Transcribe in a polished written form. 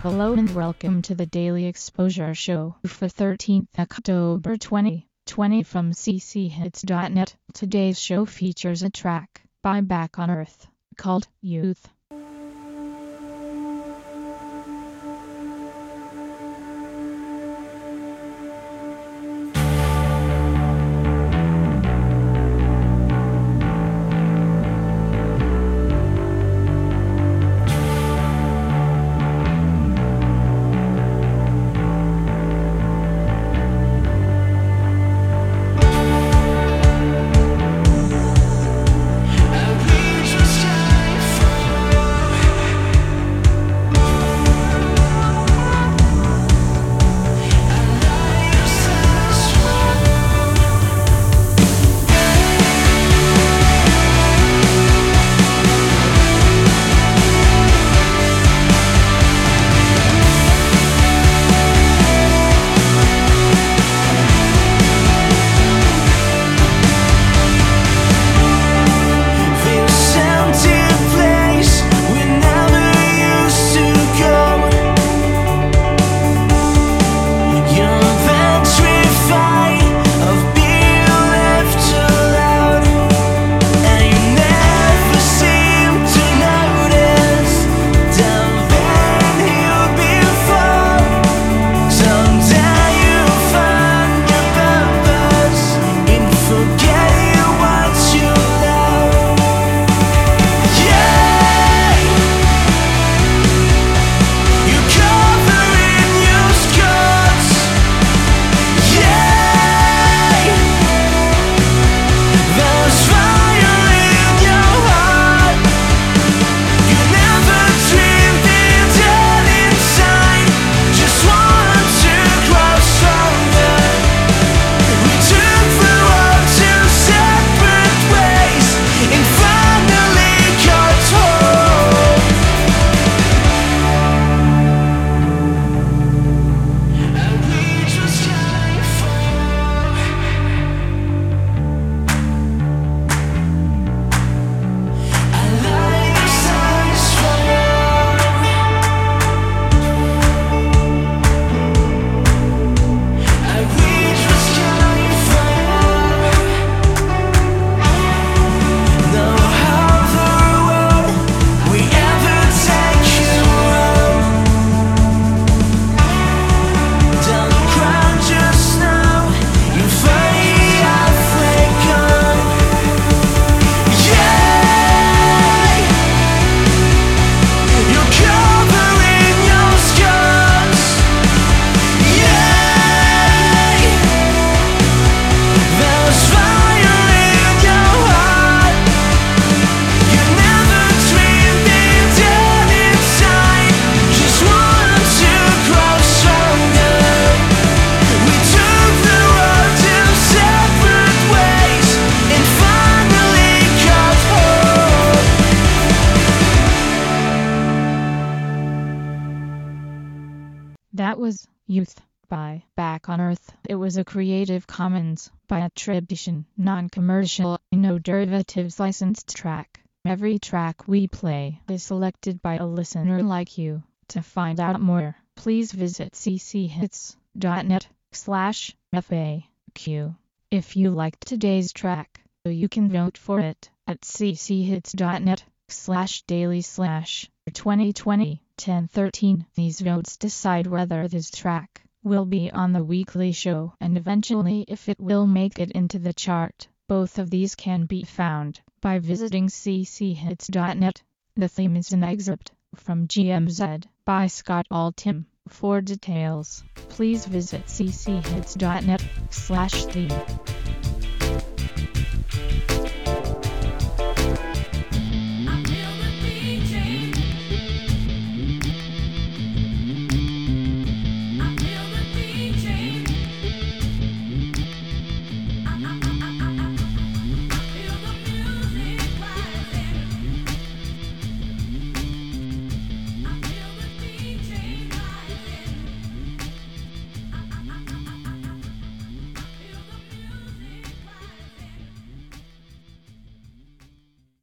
Hello and welcome to the Daily Exposure Show for 13th October 2020 from cchits.net. Today's show features a track by Back on Earth called Youth. That was Youth by Back on Earth. It was a Creative Commons by attribution, non-commercial, no derivatives licensed track. Every track we play is selected by a listener like you. To find out more, please visit cchits.net/FAQ. If you liked today's track, you can vote for it at cchits.net/daily/2020-1013. These votes decide whether this track will be on the weekly show and eventually if it will make it into the chart. Both of these can be found by visiting cchits.net. The theme is an excerpt from GMZ by Scott Altham. For details, please visit cchits.net/theme.